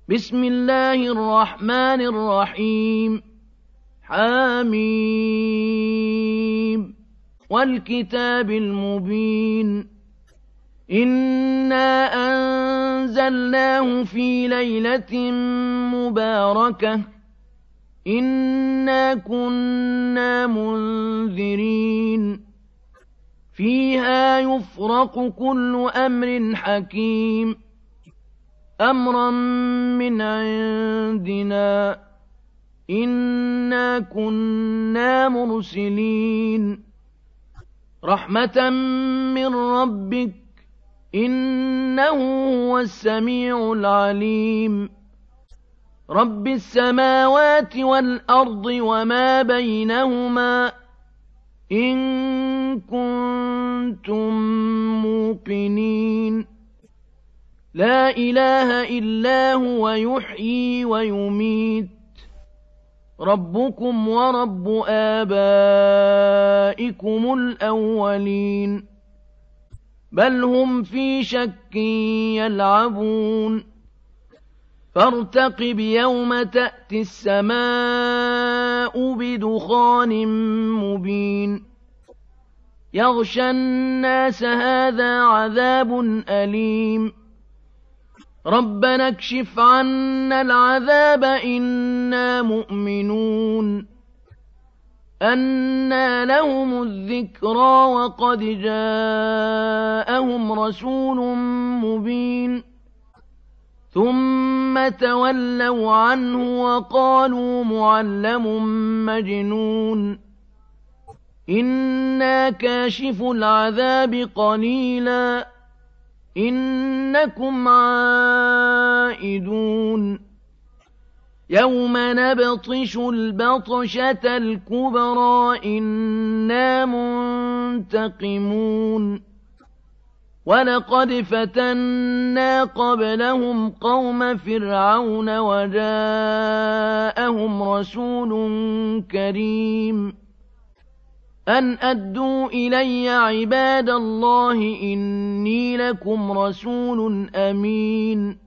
بسم الله الرحمن الرحيم حميم والكتاب المبين إنا أنزلناه في ليلة مباركة إنا كنا منذرين فيها يفرق كل أمر حكيم أمرا من عندنا إنا كنا مرسلين رحمة من ربك إنه هو السميع العليم رب السماوات والأرض وما بينهما إن كنتم موقنين لا إله إلا هو يحيي ويميت ربكم ورب آبائكم الأولين بل هم في شك يلعبون فارتقب يوم تأتي السماء بدخان مبين يغشى الناس هذا عذاب أليم ربنا اكشف عنا العذاب إنا مؤمنون أنى لهم الذكرى وقد جاءهم رسول مبين ثم تولوا عنه وقالوا معلم مجنون إنا كاشف العذاب قليلا إنكم عائدون يوم نبطش البطشة الكبرى إنا منتقمون ولقد فتنا قبلهم قوم فرعون وجاءهم رسول كريم أن أدوا إلي عباد الله إني لكم رسول أمين